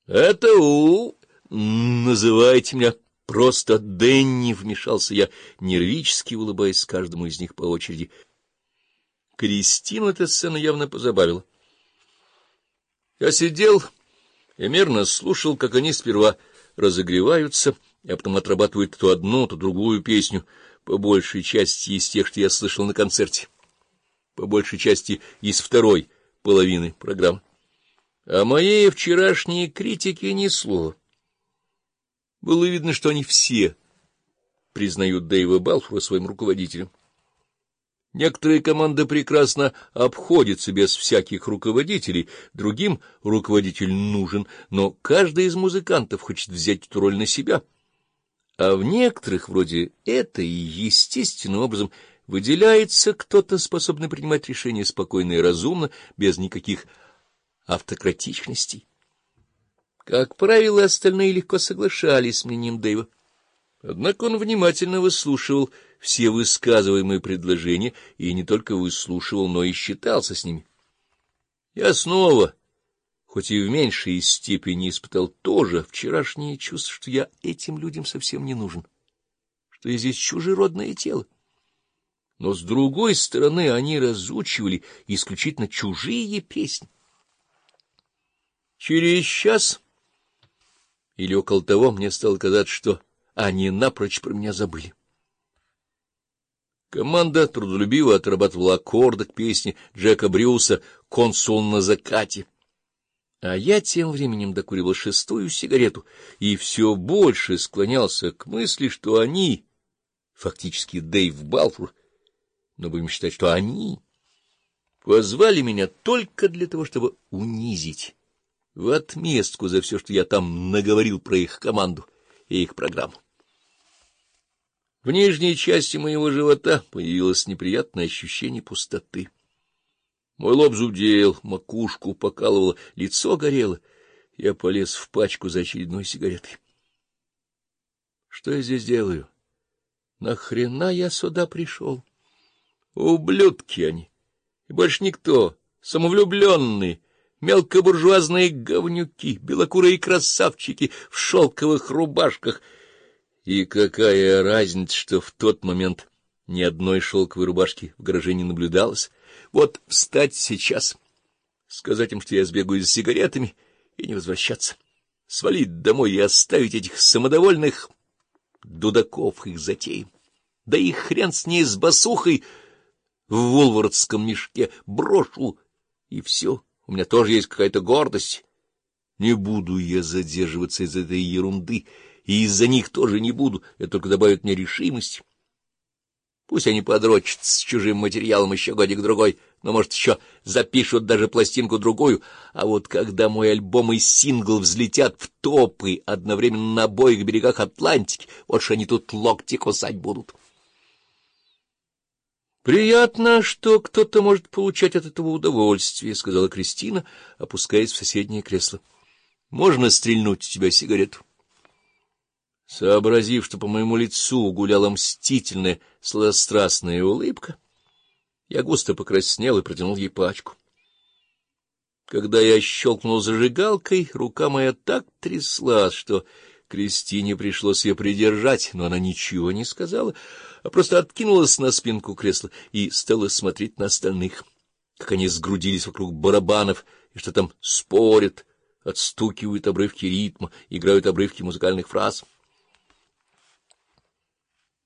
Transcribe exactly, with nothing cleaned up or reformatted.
Это у... Называйте меня просто Дэнни, — вмешался я, нервически улыбаясь каждому из них по очереди. Кристину эта сцена явно позабавила. Я сидел и мерно слушал, как они сперва разогреваются, а потом отрабатывают то одну, то другую песню, по большей части из тех, что я слышал на концерте, по большей части из второй половины программы. О моей вчерашней критике ни слова. Было видно, что они все признают Дэйва Балфура своим руководителем. Некоторые команды прекрасно обходятся без всяких руководителей, другим руководитель нужен, но каждый из музыкантов хочет взять эту роль на себя. А в некоторых, вроде этой, естественным образом выделяется кто-то, способный принимать решения спокойно и разумно, без никаких автократичностей. Как правило, остальные легко соглашались с мнением Дэйва. Однако он внимательно выслушивал все высказываемые предложения и не только выслушивал, но и считался с ними. Я снова, хоть и в меньшей степени, испытал тоже вчерашнее чувство, что я этим людям совсем не нужен, что я здесь чужеродное тело. Но, с другой стороны, они разучивали исключительно чужие песни. Через час или около того мне стало казаться, что они напрочь про меня забыли. Команда трудолюбиво отрабатывала аккорды к песне Джека Брюса «Консул на закате». А я тем временем докуривал шестую сигарету и все больше склонялся к мысли, что они, фактически Дэйв Балфур, но будем считать, что они позвали меня только для того, чтобы унизить, в отместку за все, что я там наговорил про их команду и их программу. В нижней части моего живота появилось неприятное ощущение пустоты. Мой лоб зудел, макушку покалывало, лицо горело. Я полез в пачку за очередной сигаретой. Что я здесь делаю? Нахрена я сюда пришел? Ублюдки они, и больше никто, самовлюбленные, мелкобуржуазные говнюки, белокурые красавчики в шелковых рубашках. И какая разница, что в тот момент ни одной шелковой рубашки в гараже не наблюдалось. Вот встать сейчас, сказать им, что я сбегаю за сигаретами, и не возвращаться, свалить домой и оставить этих самодовольных дудаков их затеям. Да и хрен с ней, с басухой в вулвардском мешке, брошу, и все. У меня тоже есть какая-то гордость. Не буду я задерживаться из этой ерунды, и из-за них тоже не буду, это только добавит мне решимость. Пусть они подрочат с чужим материалом еще годик-другой, но, может, еще запишут даже пластинку-другую, а вот когда мой альбом и сингл взлетят в топы одновременно на обоих берегах Атлантики, вот что они тут локти кусать будут. — Приятно, что кто-то может получать от этого удовольствие, — сказала Кристина, опускаясь в соседнее кресло. — Можно стрельнуть в тебя сигарету? Сообразив, что по моему лицу гуляла мстительная, сладострастная улыбка, я густо покраснел и протянул ей пачку. Когда я щелкнул зажигалкой, рука моя так тряслась, что Кристине пришлось ее придержать, но она ничего не сказала, а просто откинулась на спинку кресла и стала смотреть на остальных, как они сгрудились вокруг барабанов и что там спорят, отстукивают обрывки ритма, играют обрывки музыкальных фраз.